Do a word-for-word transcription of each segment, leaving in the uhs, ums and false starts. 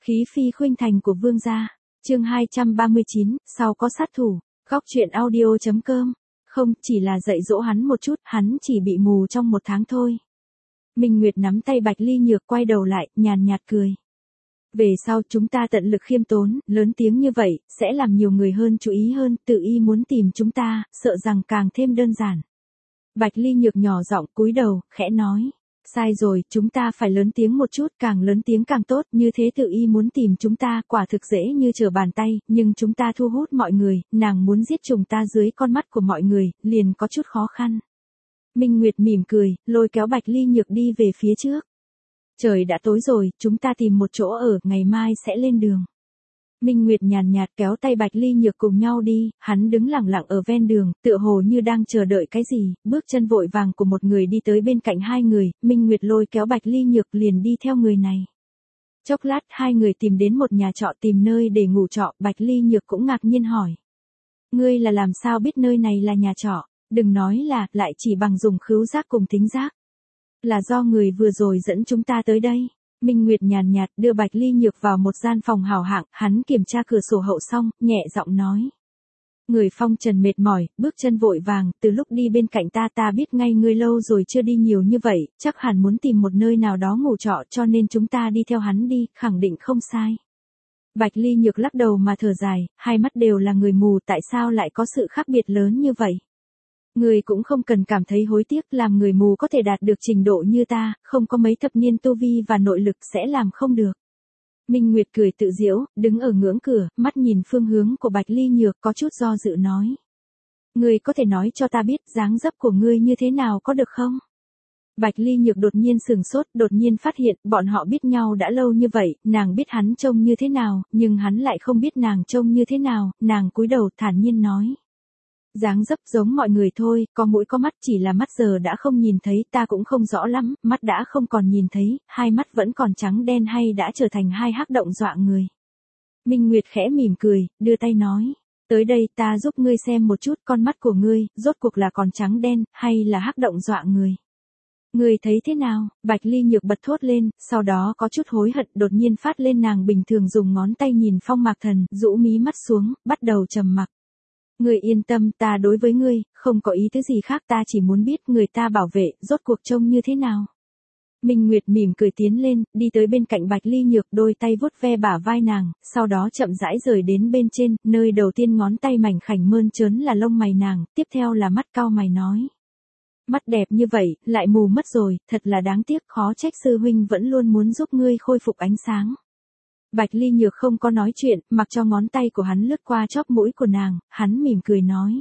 Khí phi khuynh thành của vương gia. Chương hai trăm ba mươi chín, sau có sát thủ. Góc truyện audio.com. Không, chỉ là dạy dỗ hắn một chút, hắn chỉ bị mù trong một tháng thôi. Minh Nguyệt nắm tay Bạch Ly Nhược quay đầu lại, nhàn nhạt cười. Về sau chúng ta tận lực khiêm tốn, lớn tiếng như vậy, sẽ làm nhiều người hơn chú ý hơn, tự y muốn tìm chúng ta, sợ rằng càng thêm đơn giản. Bạch Ly Nhược nhỏ giọng cúi đầu, khẽ nói. Sai rồi, chúng ta phải lớn tiếng một chút, càng lớn tiếng càng tốt, như thế tự y muốn tìm chúng ta, quả thực dễ như trở bàn tay, nhưng chúng ta thu hút mọi người, nàng muốn giết chúng ta dưới con mắt của mọi người, liền có chút khó khăn. Minh Nguyệt mỉm cười, lôi kéo Bạch Ly Nhược đi về phía trước. Trời đã tối rồi, chúng ta tìm một chỗ ở, ngày mai sẽ lên đường. Minh Nguyệt nhàn nhạt kéo tay Bạch Ly Nhược cùng nhau đi, hắn đứng lặng lặng ở ven đường, tựa hồ như đang chờ đợi cái gì, bước chân vội vàng của một người đi tới bên cạnh hai người, Minh Nguyệt lôi kéo Bạch Ly Nhược liền đi theo người này. Chốc lát hai người tìm đến một nhà trọ tìm nơi để ngủ trọ, Bạch Ly Nhược cũng ngạc nhiên hỏi. Ngươi là làm sao biết nơi này là nhà trọ, đừng nói là, lại chỉ bằng dùng khứu giác cùng thính giác. Là do người vừa rồi dẫn chúng ta tới đây. Minh Nguyệt nhàn nhạt đưa Bạch Ly Nhược vào một gian phòng hào hạng, hắn kiểm tra cửa sổ hậu xong, nhẹ giọng nói. Người phong trần mệt mỏi, bước chân vội vàng, từ lúc đi bên cạnh ta ta biết ngay ngươi lâu rồi chưa đi nhiều như vậy, chắc hẳn muốn tìm một nơi nào đó ngủ trọ cho nên chúng ta đi theo hắn đi, khẳng định không sai. Bạch Ly Nhược lắc đầu mà thở dài, hai mắt đều là người mù, tại sao lại có sự khác biệt lớn như vậy? Người cũng không cần cảm thấy hối tiếc, làm người mù có thể đạt được trình độ như ta, không có mấy thập niên tu vi và nội lực sẽ làm không được. Minh Nguyệt cười tự giễu, đứng ở ngưỡng cửa, mắt nhìn phương hướng của Bạch Ly Nhược có chút do dự nói. Ngươi có thể nói cho ta biết dáng dấp của ngươi như thế nào có được không? Bạch Ly Nhược đột nhiên sừng sốt, đột nhiên phát hiện, bọn họ biết nhau đã lâu như vậy, nàng biết hắn trông như thế nào, nhưng hắn lại không biết nàng trông như thế nào, nàng cúi đầu thản nhiên nói. Dáng dấp giống mọi người thôi, có mũi có mắt, chỉ là mắt giờ đã không nhìn thấy, ta cũng không rõ lắm, mắt đã không còn nhìn thấy, hai mắt vẫn còn trắng đen hay đã trở thành hai hắc động dọa người. Minh Nguyệt khẽ mỉm cười, đưa tay nói, tới đây ta giúp ngươi xem một chút con mắt của ngươi, rốt cuộc là còn trắng đen, hay là hắc động dọa người. Ngươi thấy thế nào? Bạch Ly Nhược bật thốt lên, sau đó có chút hối hận, đột nhiên phát lên nàng bình thường dùng ngón tay nhìn Phong Mạc Thần, rũ mí mắt xuống, bắt đầu trầm mặc. Ngươi yên tâm, ta đối với ngươi, không có ý tứ gì khác, ta chỉ muốn biết người ta bảo vệ, rốt cuộc trông như thế nào. Minh Nguyệt mỉm cười tiến lên, đi tới bên cạnh Bạch Ly Nhược, đôi tay vuốt ve bả vai nàng, sau đó chậm rãi rời đến bên trên, nơi đầu tiên ngón tay mảnh khảnh mơn trớn là lông mày nàng, tiếp theo là mắt cau mày nói. Mắt đẹp như vậy, lại mù mất rồi, thật là đáng tiếc, khó trách sư huynh vẫn luôn muốn giúp ngươi khôi phục ánh sáng. Bạch Ly Nhược không có nói chuyện, mặc cho ngón tay của hắn lướt qua chóp mũi của nàng, hắn mỉm cười nói.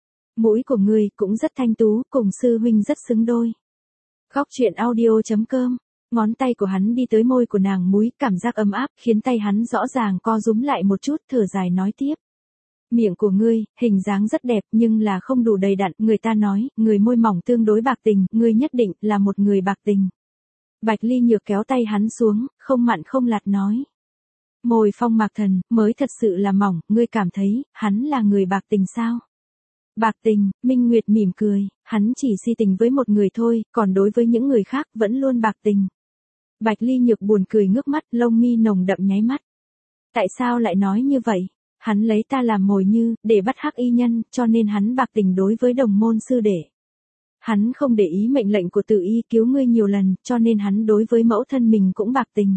Mũi của ngươi cũng rất thanh tú, cùng sư huynh rất xứng đôi. Góc truyện audio.com. Ngón tay của hắn đi tới môi của nàng múi, cảm giác ấm áp, khiến tay hắn rõ ràng co rúm lại một chút, thở dài nói tiếp. Miệng của ngươi, hình dáng rất đẹp nhưng là không đủ đầy đặn, người ta nói, người môi mỏng tương đối bạc tình, ngươi nhất định là một người bạc tình. Bạch Ly Nhược kéo tay hắn xuống, không mặn không lạt nói. Môi Phong Mạc Thần, mới thật sự là mỏng, ngươi cảm thấy, hắn là người bạc tình sao? Bạc tình, Minh Nguyệt mỉm cười, hắn chỉ si tình với một người thôi, còn đối với những người khác vẫn luôn bạc tình. Bạch Ly Nhược buồn cười ngước mắt, lông mi nồng đậm nháy mắt. Tại sao lại nói như vậy? Hắn lấy ta làm mồi như, để bắt hắc y nhân, cho nên hắn bạc tình đối với đồng môn sư đệ. Hắn không để ý mệnh lệnh của tự y cứu ngươi nhiều lần, cho nên hắn đối với mẫu thân mình cũng bạc tình.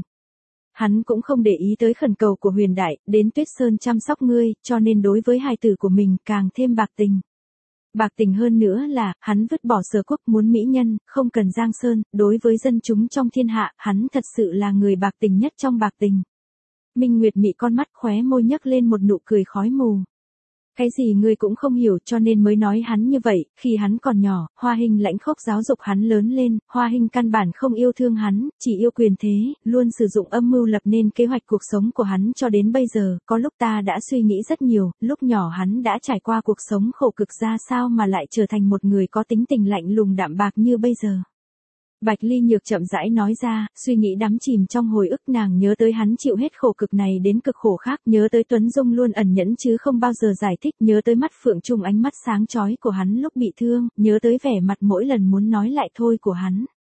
Hắn cũng không để ý tới khẩn cầu của huyền đại, đến Tuyết Sơn chăm sóc ngươi, cho nên đối với hài tử của mình càng thêm bạc tình. Bạc tình hơn nữa là, hắn vứt bỏ Sở Quốc muốn mỹ nhân, không cần Giang Sơn, đối với dân chúng trong thiên hạ, hắn thật sự là người bạc tình nhất trong bạc tình. Minh Nguyệt mị con mắt khóe môi nhấc lên một nụ cười khói mù. Cái gì ngươi cũng không hiểu cho nên mới nói hắn như vậy, khi hắn còn nhỏ, Hoa Hinh lãnh khốc giáo dục hắn lớn lên, Hoa Hinh căn bản không yêu thương hắn, chỉ yêu quyền thế, luôn sử dụng âm mưu lập nên kế hoạch cuộc sống của hắn cho đến bây giờ, có lúc ta đã suy nghĩ rất nhiều, lúc nhỏ hắn đã trải qua cuộc sống khổ cực ra sao mà lại trở thành một người có tính tình lạnh lùng đạm bạc như bây giờ. Bạch Ly Nhược chậm rãi nói ra, suy nghĩ đắm chìm trong hồi ức, nàng nhớ tới hắn chịu hết khổ cực này đến cực khổ khác, nhớ tới Tuấn Dung luôn ẩn nhẫn chứ không bao giờ giải thích, nhớ tới mắt phượng trung ánh mắt sáng chói của hắn lúc bị thương, nhớ tới vẻ mặt mỗi lần muốn nói lại thôi của hắn.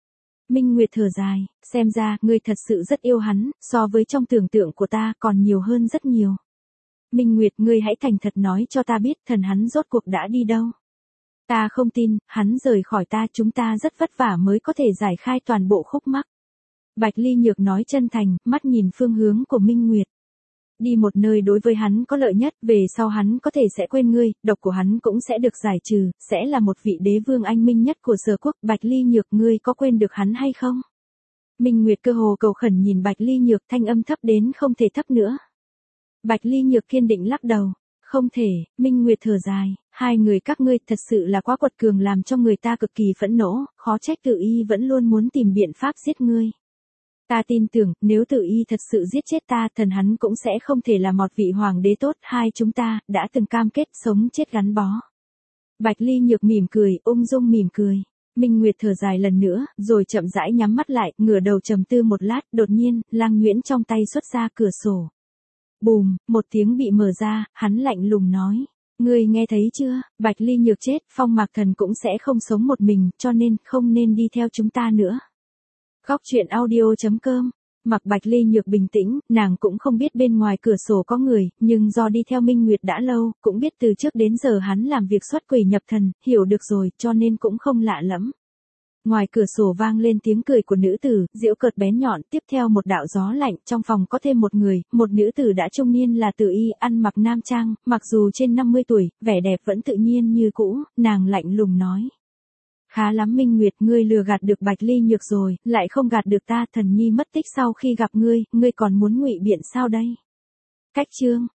Minh Nguyệt thở dài, xem ra, ngươi thật sự rất yêu hắn, so với trong tưởng tượng của ta còn nhiều hơn rất nhiều. Minh Nguyệt, ngươi hãy thành thật nói cho ta biết thần hắn rốt cuộc đã đi đâu. Ta không tin, hắn rời khỏi ta, chúng ta rất vất vả mới có thể giải khai toàn bộ khúc mắc. Bạch Ly Nhược nói chân thành, mắt nhìn phương hướng của Minh Nguyệt. Đi một nơi đối với hắn có lợi nhất, về sau hắn có thể sẽ quên ngươi, độc của hắn cũng sẽ được giải trừ, sẽ là một vị đế vương anh minh nhất của Sở Quốc. Bạch Ly Nhược, ngươi có quên được hắn hay không? Minh Nguyệt cơ hồ cầu khẩn nhìn Bạch Ly Nhược, thanh âm thấp đến không thể thấp nữa. Bạch Ly Nhược kiên định lắc đầu. Không thể. Minh Nguyệt thở dài, hai người các ngươi thật sự là quá quật cường, làm cho người ta cực kỳ phẫn nộ, khó trách Tự Y vẫn luôn muốn tìm biện pháp giết ngươi. Ta tin tưởng, nếu Tự Y thật sự giết chết ta, thần hắn cũng sẽ không thể là một vị hoàng đế tốt, hai chúng ta đã từng cam kết sống chết gắn bó. Bạch Ly Nhược mỉm cười, ung dung mỉm cười. Minh Nguyệt thở dài lần nữa, rồi chậm rãi nhắm mắt lại, ngửa đầu trầm tư một lát, đột nhiên, lang nhuyễn trong tay xuất ra cửa sổ. Bùm, một tiếng bị mở ra, hắn lạnh lùng nói. Ngươi nghe thấy chưa, Bạch Ly Nhược chết, Phong Mạc Thần cũng sẽ không sống một mình, cho nên, không nên đi theo chúng ta nữa. Góc truyện audio chấm com. Mặc Bạch Ly Nhược bình tĩnh, nàng cũng không biết bên ngoài cửa sổ có người, nhưng do đi theo Minh Nguyệt đã lâu, cũng biết từ trước đến giờ hắn làm việc xuất quỷ nhập thần, hiểu được rồi, cho nên cũng không lạ lẫm. Ngoài cửa sổ vang lên tiếng cười của nữ tử, giễu cợt bén nhọn, tiếp theo một đạo gió lạnh, trong phòng có thêm một người, một nữ tử đã trung niên là Tự Y, ăn mặc nam trang, mặc dù trên năm mươi tuổi, vẻ đẹp vẫn tự nhiên như cũ, nàng lạnh lùng nói. Khá lắm Minh Nguyệt, ngươi lừa gạt được Bạch Ly Nhược rồi, lại không gạt được ta, thần nhi mất tích sau khi gặp ngươi, ngươi còn muốn ngụy biện sao đây? Cách chương